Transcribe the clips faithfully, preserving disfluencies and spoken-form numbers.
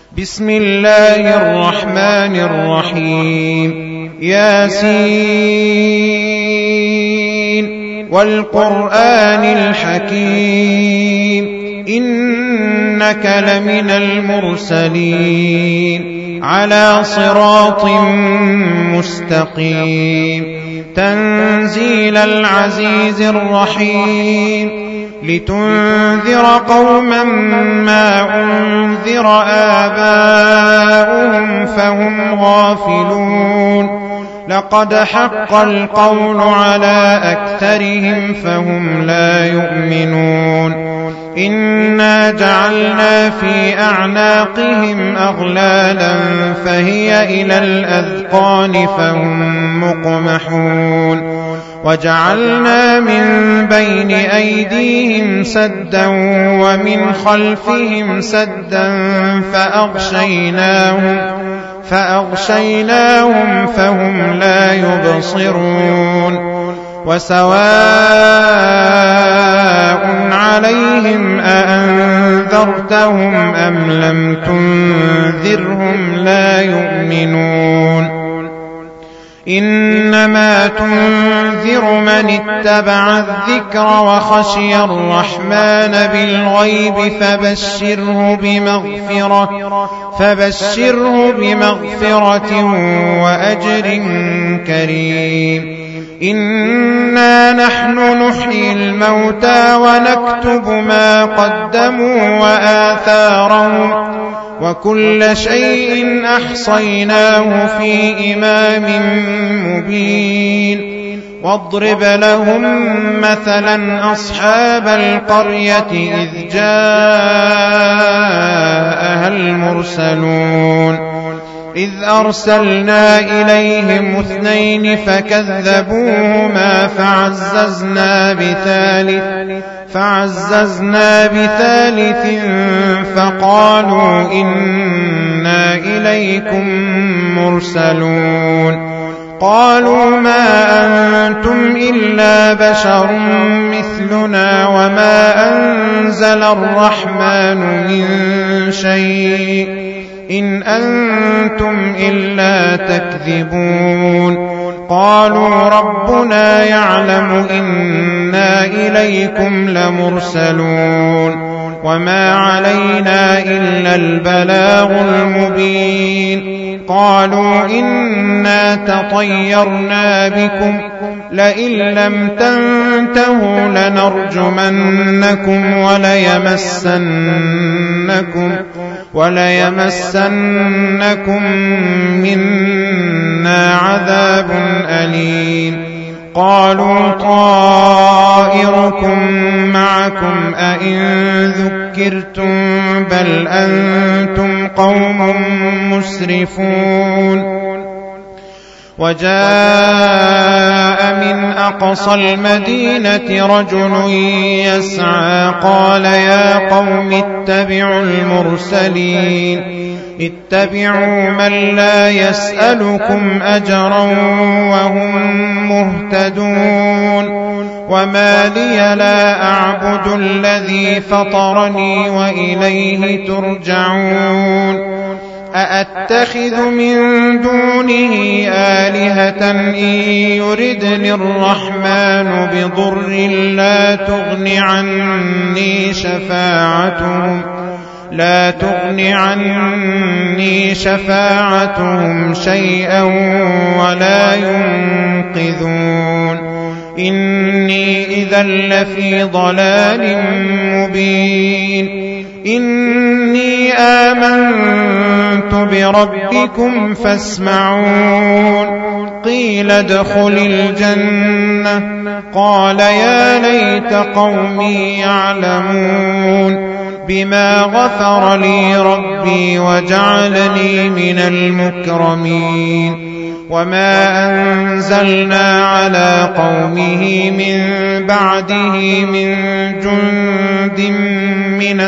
بسم الله الرحمن الرحيم ياسين والقرآن الحكيم إنك لمن المرسلين على صراط مستقيم تنزيل العزيز الرحيم لتنذر قوما ما أنذر آباؤهم فهم غافلون لقد حق القول على أكثرهم فهم لا يؤمنون إنا جعلنا في أعناقهم أغلالا فهي إلى الأذقان فهم مقمحون وجعلنا من بين أيديهم سدا ومن خلفهم سدا فأغشيناهم فأغشيناهم فهم لا يبصرون وسواء عليهم أأنذرتهم أم لم تنذرهم لا يؤمنون إنما تنذر من اتبع الذكر وخشي الرحمن بالغيب فبشره بمغفرة فبشره بمغفرة وأجر كريم إنا نحن نحيي الموتى ونكتب ما قدموا وآثارهم وكل شيء أحصيناه في إمام مبين واضرب لهم مثلا أصحاب القرية إذ جاءها المرسلون إذ أرسلنا إليهم اثنين فكذبوهما فعززنا بثالث فعززنا بثالث فقالوا إنا إليكم مرسلون قالوا ما أنتم إلا بشر مثلنا وما أنزل الرحمن من شيء إن أنتم إلا تكذبون قالوا ربنا يعلم إنا إليكم لمرسلون وما علينا إلا البلاغ المبين قالوا إنا تطيرنا بكم لئن لم تنتهوا لنرجمنكم وليمسنكم وليمسنكم منا عذاب أليم قالوا طائركم معكم أئن ذكرتم بل أنتم قوم مسرفون وجاء من أقصى المدينة رجل يسعى قال يا قوم اتبعوا المرسلين اتبعوا من لا يسألكم أجرا وهم مهتدون وما لي لا أعبد الذي فطرني وإليه ترجعون أأتخذ من دونه آلهة إن يردني الرحمن بضر لا تغن عني شفاعتهم لا تغن عني شفاعتهم شيئا ولا ينقذون إني إذا لفي ضلال مبين إني آمنت بربكم فاسمعون قيل ادخل الجنة قال يا ليت قومي يعلمون بما غفر لي ربي وجعلني من المكرمين وما أنزلنا على قومه من بعده من جند من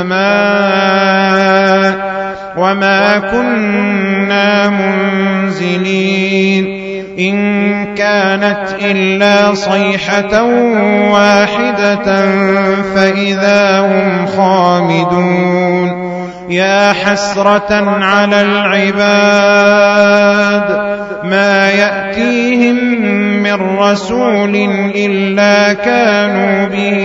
السماء وما كنا منزلين إن كانت إلا صيحة واحدة فإذا هم خامدون يا حسرة على العباد ما يأتيهم من رسول إلا كانوا به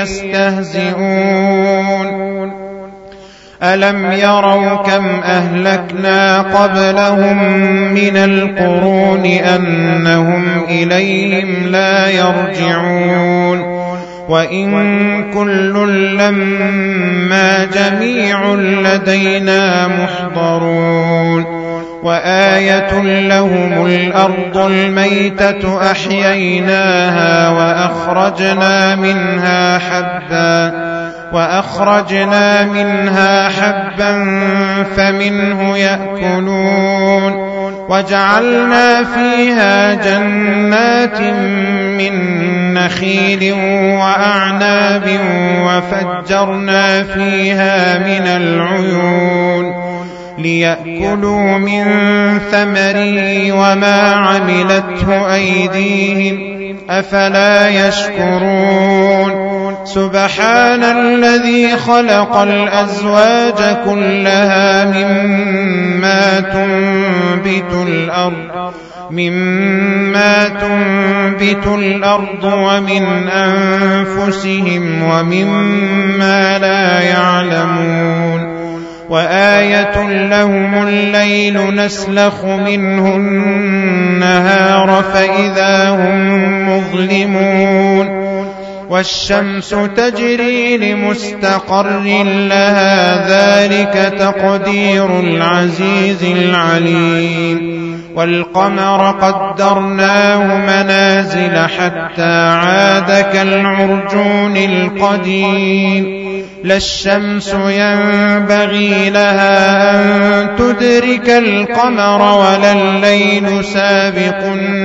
يستهزئون ألم يروا كم أهلكنا قبلهم من القرون أنهم إليهم لا يرجعون وإن كل لما جميع لدينا محضرون وآية لهم الأرض الميتة أحييناها وأخرجنا منها حبا وأخرجنا منها حبا فمنه يأكلون وجعلنا فيها جنات من نخيل وأعناب وفجرنا فيها من العيون ليأكلوا من ثمره وما عملته أيديهم أفلا يشكرون سبحان الذي خلق الأزواج كلها مما تنبت الأرض مما تنبت الأرض ومن أنفسهم ومما لا يعلمون وآية لهم الليل نسلخ منه النهار فإذا هم مظلمون والشمس تجري لمستقر لها ذلك تقدير العزيز العليم والقمر قدرناه منازل حتى عاد كالعرجون القديم لا الشمس ينبغي لها أن تدرك القمر ولا الليل سابق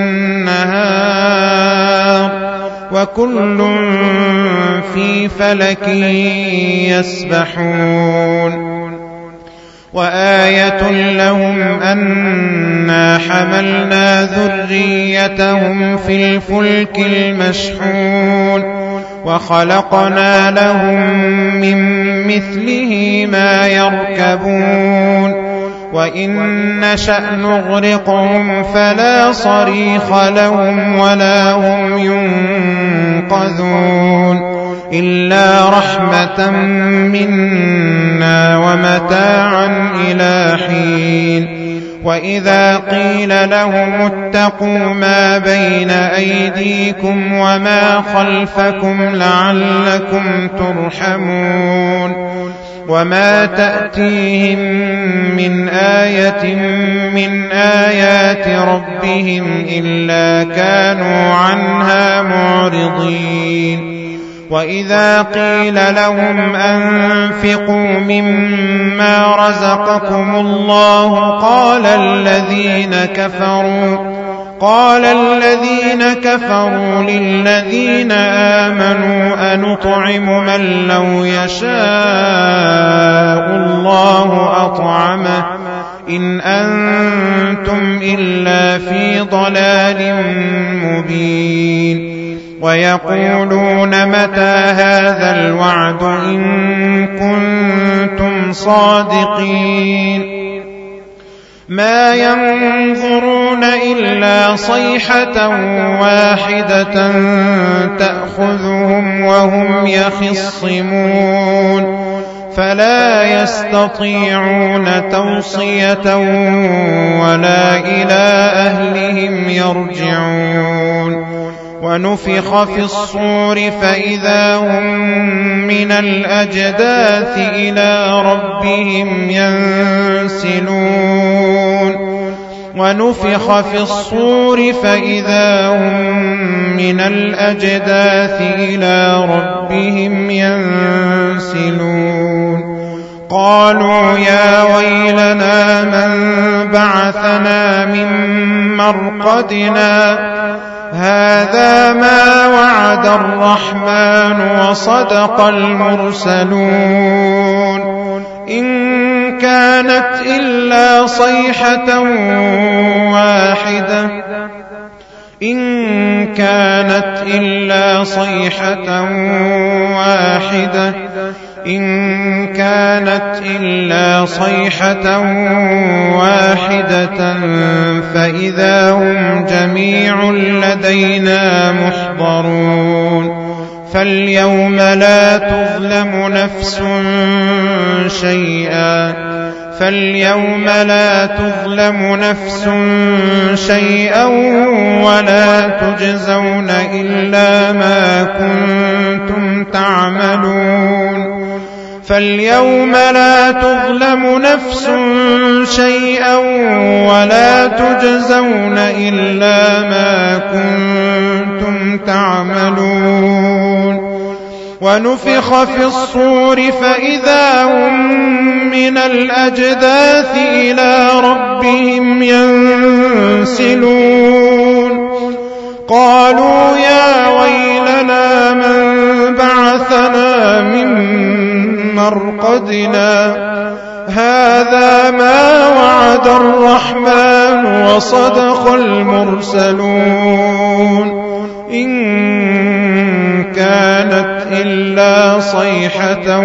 النهار وكل في فلك يسبحون وآية لهم أنا حملنا ذريتهم في الفلك المشحون وخلقنا لهم من مثله ما يركبون وإن نشأ نغرقهم فلا صريخ لهم ولا هم ينقذون إلا رحمة منا ومتاعا إلى حين وإذا قيل لهم اتقوا ما بين أيديكم وما خلفكم لعلكم ترحمون وما تأتيهم من آية من آيات ربهم إلا كانوا عنها معرضين وإذا قيل لهم أنفقوا مما رزقكم الله قال الذين كفروا قال الذين كفروا للذين آمنوا أنطعم من لو يشاء الله أطعمه إن أنتم إلا في ضلال مبين ويقولون متى هذا الوعد إن كنتم صادقين ما ينظرون إلا صيحة واحدة تأخذهم وهم يخصمون فلا يستطيعون توصية ولا إلى أهلهم يرجعون ونفخ في الصور فإذا هم من الأجداث إلى ربهم ينسلون ونفخ في الصور فإذا هم من الأجداث إلى ربهم ينسلون قالوا يا ويلنا من بعثنا من مرقدنا هذا ما وعد الرحمن وصدق المرسلون إن كانت إلا صيحة واحدة إن كانت إلا صيحة واحدة إن كانت إلا صيحة واحدة فإذا هم جميع لدينا محضرون فاليوم لا تظلم نفس شيئا فاليوم لا تظلم نفس شيئا ولا تجزون إلا ما كنتم تعملون فاليوم لا تظلم نفس شيئا ولا تجزون إلا ما كنتم تعملون ونفخ في الصور فإذا هم من الأجداث إلى ربهم ينسلون قالوا يا ويلنا من بعثنا من مرقدنا هذا ما وعد الرحمن وصدق المرسلون إن كانت إلا صيحة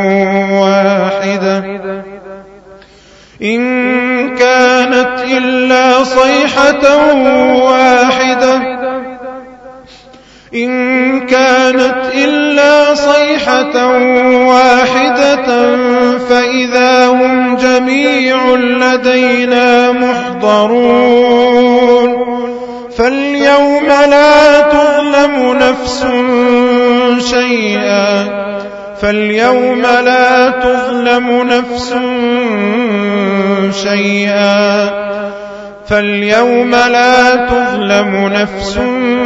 واحدة إن كانت إلا صيحة واحدة إن كانت إلا صيحة واحدة فإذا هم جميع لدينا محضرون فاليوم لا تظلم نفس شيئا فاليوم لا تظلم نفس شيئا فاليوم لا تظلم نفس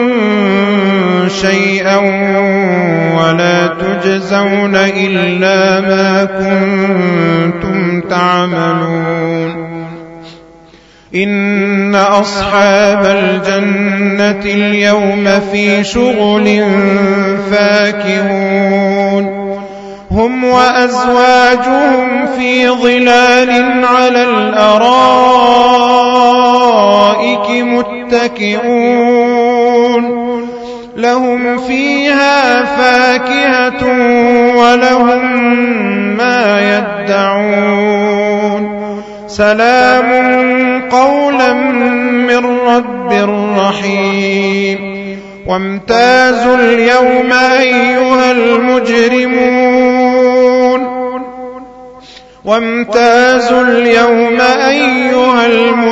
شيئا ولا تجزون إلا ما كنتم تعملون إن أصحاب الجنة اليوم في شغل فاكهون هم وأزواجهم في ظلال على الأرائك متكئون لهم فيها فاكهة ولهم ما يدعون سلام قولا من رب رحيم وامتازوا اليوم أيها المجرمون وامتازوا اليوم أيها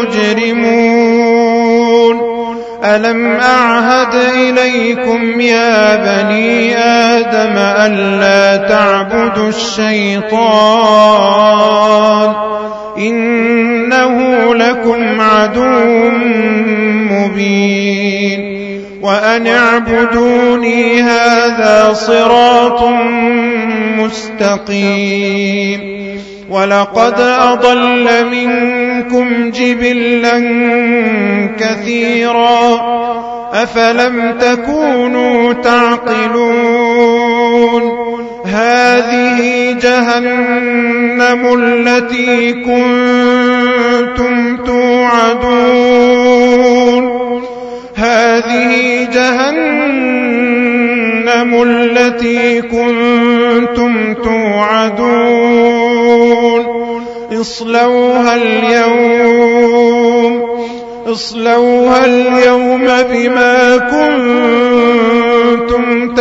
المجرمون ألم أعهد إليكم يا بني آدم ألا تعبدوا الشيطان إنه لكم عدو مبين وأن اعبدوني هذا صراط مستقيم ولقد أضل منكم جبلا كثيرا أفلم تكونوا تعقلون هذه جهنم التي كنتم توعدون هذه جهنم التي كنتم توعدون اصلوها اليوم اصلوها اليوم بما كنتم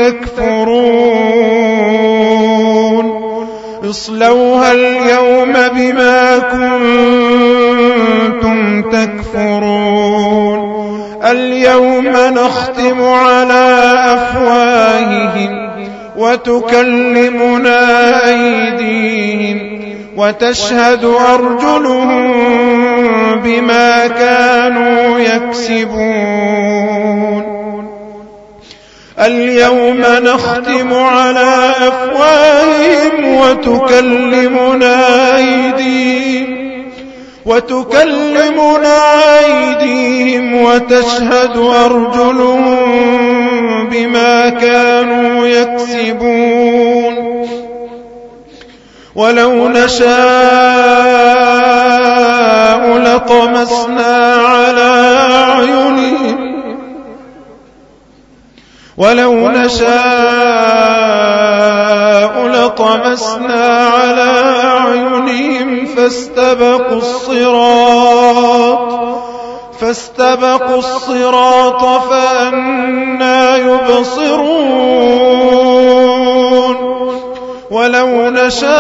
تكفرون اصلوها اليوم بما كنتم تكفرون اليوم نختم على أفواههم وتكلمنا أيديهم وتشهد أرجلهم بما كانوا يكسبون اليوم نختم على أفواههم وتكلمنا أيديهم وتكلمنا أيديهم وتشهد أرجلهم بما كانوا يكسبون ولو نشاء لطمسنا على أعينهم ولو نشاء لطمسنا على أعينهم فاستبقوا الصراط فاستبقوا الصراط فأنى يبصرون ولو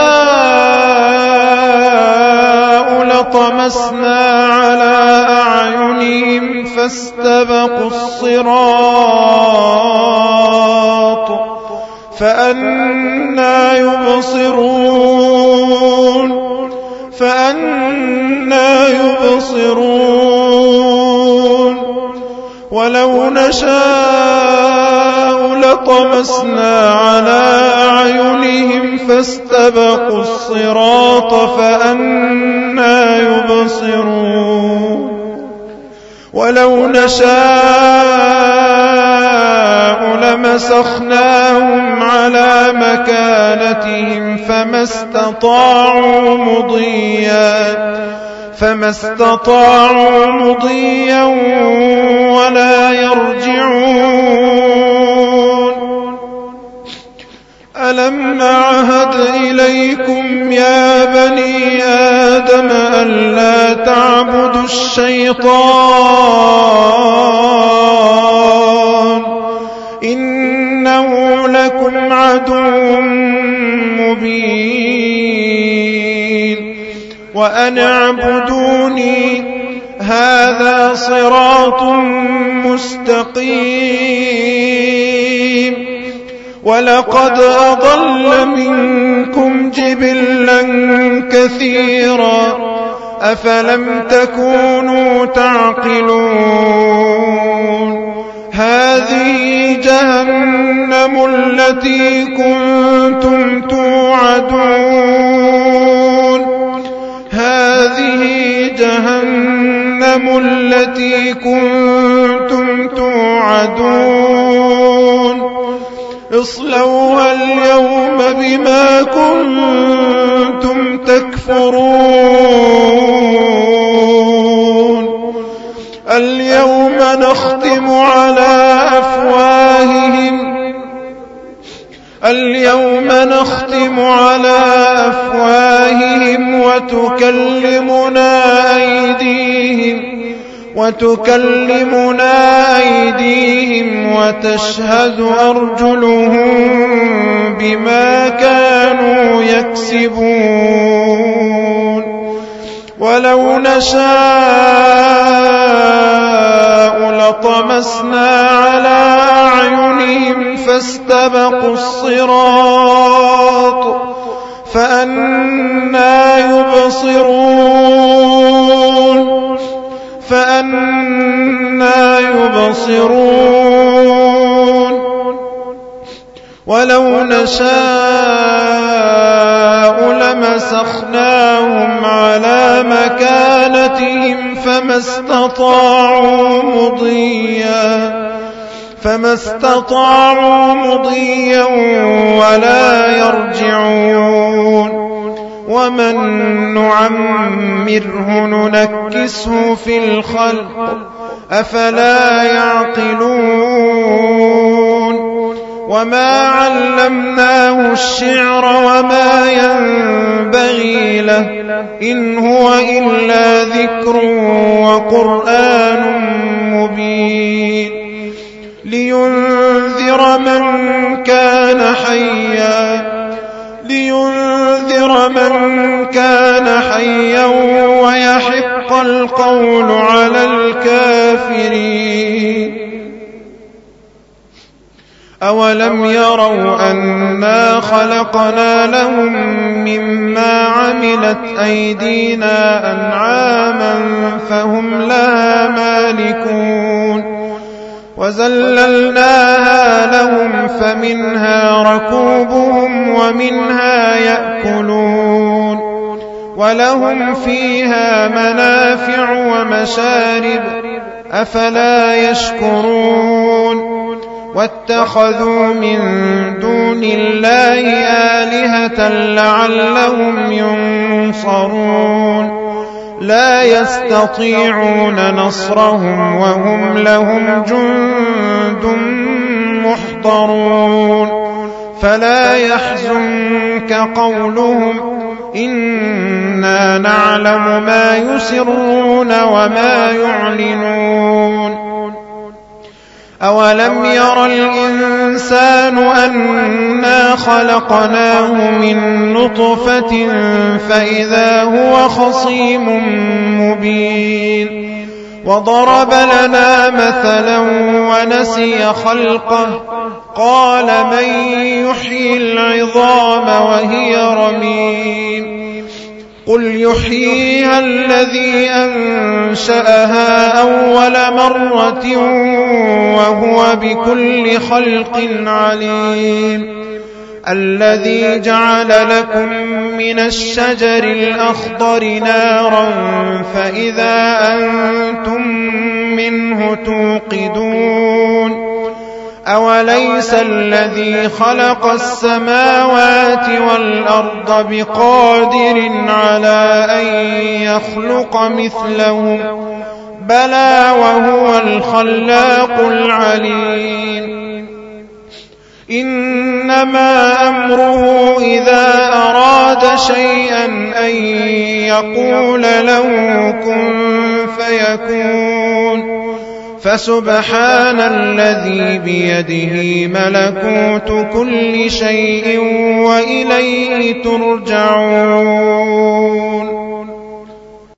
نشاء لطمسنا على أعينهم فاستبقوا الصراط فأنى يبصرون فأنى يبصرون ولو نشاء لطمسنا على أعينهم فاستبقوا الصراط فأنى يبصرون ولو نشاء لمسخناهم على مكانتهم فما استطاعوا مضيا فما استطاعوا مضيا ولا يرجعون ألم نعهد إليكم يا بني آدم ألا تعبدوا الشيطان إنه لكم عدو مبين وأن اعبدوني هذا صراط مستقيم ولقد أضل منكم جبلا كثيرا أفلم تكونوا تعقلون هذه جهنم التي كنتم توعدون هذه جهنم التي كنتم توعدون اصلوها اليوم بما كنتم تكفرون اليوم نختم على أفواههم اليوم نختم على أفواههم وتكلمنا أيديهم وتكلمنا أيديهم وتشهد أرجلهم بما كانوا يكسبون ولو نشاء لطمسنا على أعينهم فاستبقوا الصراط فأنى يبصرون فأنى يبصرون ولو نشاء لمسخناهم على مكانتهم فما استطاعوا مضيا فما استطاعوا مضيا ولا يرجعون ومن نعمره ننكسه في الخلق أفلا يعقلون وما علمناه الشعر وما ينبغي له إن هو إلا ذكر وقرآن مبين لينذر من كان حيا لينذر من كان حيا ويحق القول على الكافرين أولم يروا أنا خلقنا لهم مما عملت أيدينا أنعاما فهم لها مالكون وزللناها لهم فمنها ركوبهم ومنها يأكلون ولهم فيها منافع ومشارب أفلا يشكرون واتخذوا من دون الله آلهة لعلهم ينصرون لا يستطيعون نصرهم وهم لهم جند محضرون فلا يحزنك قولهم إنا نعلم ما يسرون وما يعلنون أولم ير الإنسان أنا خلقناه من نطفة فإذا هو خصيم مبين وضرب لنا مثلا ونسي خلقه قال من يحيي العظام وهي رميم قل يحييها الذي أنشأها أول مرة وهو بكل خلق عليم الذي جعل لكم من الشجر الأخضر نارا فإذا أنتم منه توقدون أوليس الذي خلق السماوات والأرض بقادر على أن يخلق مثلهم بلى وهو الخلاق العليم إنما أمره إذا أراد شيئا أن يقول له كن فيكون فسبحان الذي بيده ملكوت كل شيء وإليه ترجعون